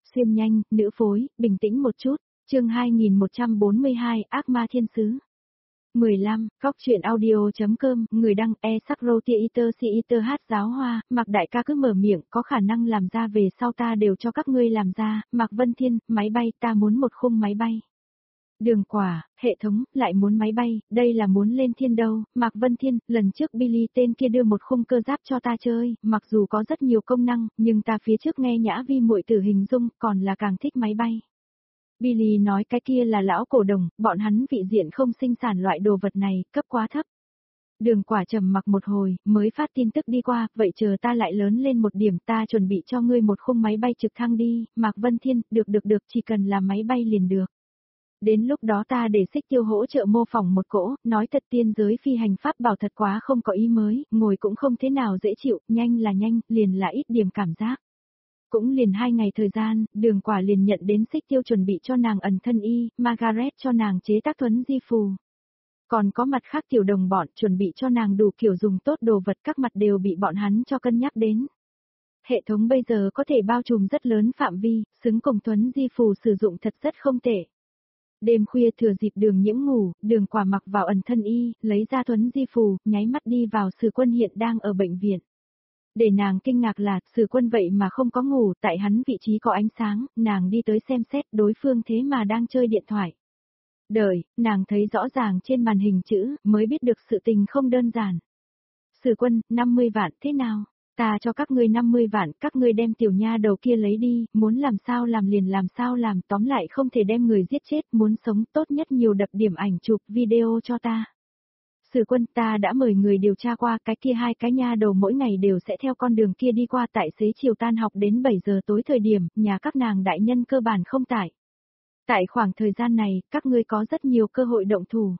Xuyên nhanh, nữ phối, bình tĩnh một chút. Chương 2142, ác ma thiên sứ. 15, góc truyện audio.com, người đăng e-sakro theater theater hát giáo hoa, Mạc đại ca cứ mở miệng, có khả năng làm ra về sau ta đều cho các ngươi làm ra, Mạc Vân Thiên, máy bay, ta muốn một khung máy bay. Đường Quả, hệ thống, lại muốn máy bay, đây là muốn lên thiên đâu, Mạc Vân Thiên, lần trước Billy tên kia đưa một khung cơ giáp cho ta chơi, mặc dù có rất nhiều công năng, nhưng ta phía trước nghe Nhã Vi muội tử hình dung, còn là càng thích máy bay. Billy nói cái kia là lão cổ đồng, bọn hắn vị diện không sinh sản loại đồ vật này, cấp quá thấp. Đường Quả trầm mặc một hồi, mới phát tin tức đi qua, vậy chờ ta lại lớn lên một điểm ta chuẩn bị cho ngươi một khung máy bay trực thăng đi, Mạc Vân Thiên, được, chỉ cần là máy bay liền được. Đến lúc đó ta để Xích Tiêu hỗ trợ mô phỏng một cỗ, nói thật tiên giới phi hành pháp bảo thật quá không có ý mới, ngồi cũng không thế nào dễ chịu, nhanh là nhanh, liền là ít điểm cảm giác. Cũng liền 2 ngày thời gian, Đường Quả liền nhận đến Xích Tiêu chuẩn bị cho nàng ẩn thân y, Margaret cho nàng chế tác thuấn di phù. Còn có mặt khác tiểu đồng bọn chuẩn bị cho nàng đủ kiểu dùng tốt đồ vật, các mặt đều bị bọn hắn cho cân nhắc đến. Hệ thống bây giờ có thể bao trùm rất lớn phạm vi, xứng cùng thuấn di phù sử dụng thật rất không tệ. Đêm khuya thừa dịp Đường Nhiễm ngủ, Đường Quả mặc vào ẩn thân y, lấy ra thuấn di phù, nháy mắt đi vào Sử Quân hiện đang ở bệnh viện. Để nàng kinh ngạc là, Sử Quân vậy mà không có ngủ, tại hắn vị trí có ánh sáng, nàng đi tới xem xét đối phương thế mà đang chơi điện thoại. Đợi, nàng thấy rõ ràng trên màn hình chữ, mới biết được sự tình không đơn giản. Sử Quân, 50 vạn, thế nào? Ta cho các ngươi 50 vạn, các ngươi đem tiểu nha đầu kia lấy đi, muốn làm sao làm liền làm sao làm, tóm lại không thể đem người giết chết, muốn sống tốt nhất nhiều đập điểm ảnh chụp video cho ta. Sử Quân, ta đã mời người điều tra qua, cái kia 2 cái nha đầu mỗi ngày đều sẽ theo con đường kia đi qua, tại xế chiều tan học đến 7 giờ tối thời điểm, nhà các nàng đại nhân cơ bản không tại. Tại khoảng thời gian này, các ngươi có rất nhiều cơ hội động thủ.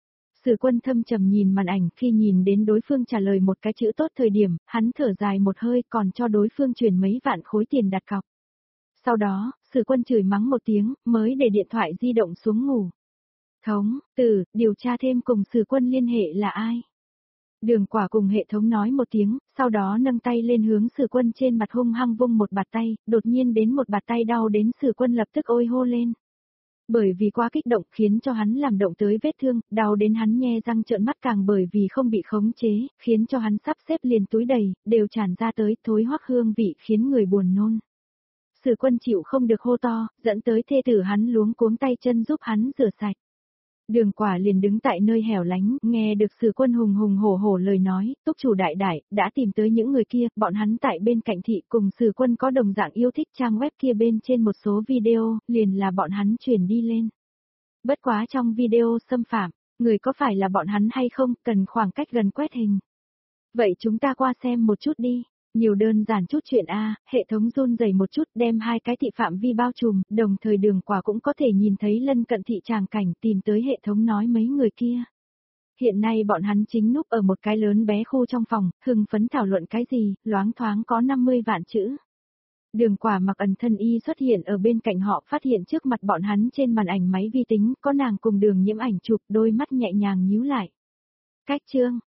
Sử Quân thâm trầm nhìn màn ảnh, khi nhìn đến đối phương trả lời một cái chữ tốt thời điểm, hắn thở dài một hơi, còn cho đối phương chuyển mấy vạn khối tiền đặt cọc. Sau đó, Sử Quân chửi mắng một tiếng, mới để điện thoại di động xuống ngủ. Thống, điều tra thêm cùng Sử Quân liên hệ là ai? Đường Quả cùng hệ thống nói một tiếng, sau đó nâng tay lên hướng Sử Quân trên mặt hung hăng vung một bạt tay, đột nhiên đến một bạt tay đau đến Sử Quân lập tức ôi hô lên. Bởi vì quá kích động khiến cho hắn làm động tới vết thương, đau đến hắn nhe răng trợn mắt, càng bởi vì không bị khống chế, khiến cho hắn sắp xếp liền túi đầy, đều tràn ra tới, thối hoắc hương vị khiến người buồn nôn. Sử Quân chịu không được hô to, dẫn tới thê tử hắn luống cuống tay chân giúp hắn rửa sạch. Đường Quả liền đứng tại nơi hẻo lánh, nghe được Sử Quân hùng hùng hổ hổ lời nói, túc chủ đại đại, đã tìm tới những người kia, bọn hắn tại bên cạnh thị cùng Sử Quân có đồng dạng yêu thích trang web kia bên trên một số video, liền là bọn hắn truyền đi lên. Bất quá trong video xâm phạm, người có phải là bọn hắn hay không, cần khoảng cách gần quét hình. Vậy chúng ta qua xem một chút đi. Nhiều đơn giản chút chuyện a, hệ thống run rẩy một chút đem 2 cái thị phạm vi bao trùm, đồng thời Đường Quả cũng có thể nhìn thấy lân cận thị tràng cảnh, tìm tới hệ thống nói mấy người kia. Hiện nay bọn hắn chính núp ở một cái lớn bé khu trong phòng, hưng phấn thảo luận cái gì, loáng thoáng có 50 vạn chữ. Đường Quả mặc ẩn thân y xuất hiện ở bên cạnh họ, phát hiện trước mặt bọn hắn trên màn ảnh máy vi tính, có nàng cùng Đường Nhiễm ảnh chụp, đôi mắt nhẹ nhàng nhíu lại. Cách chương,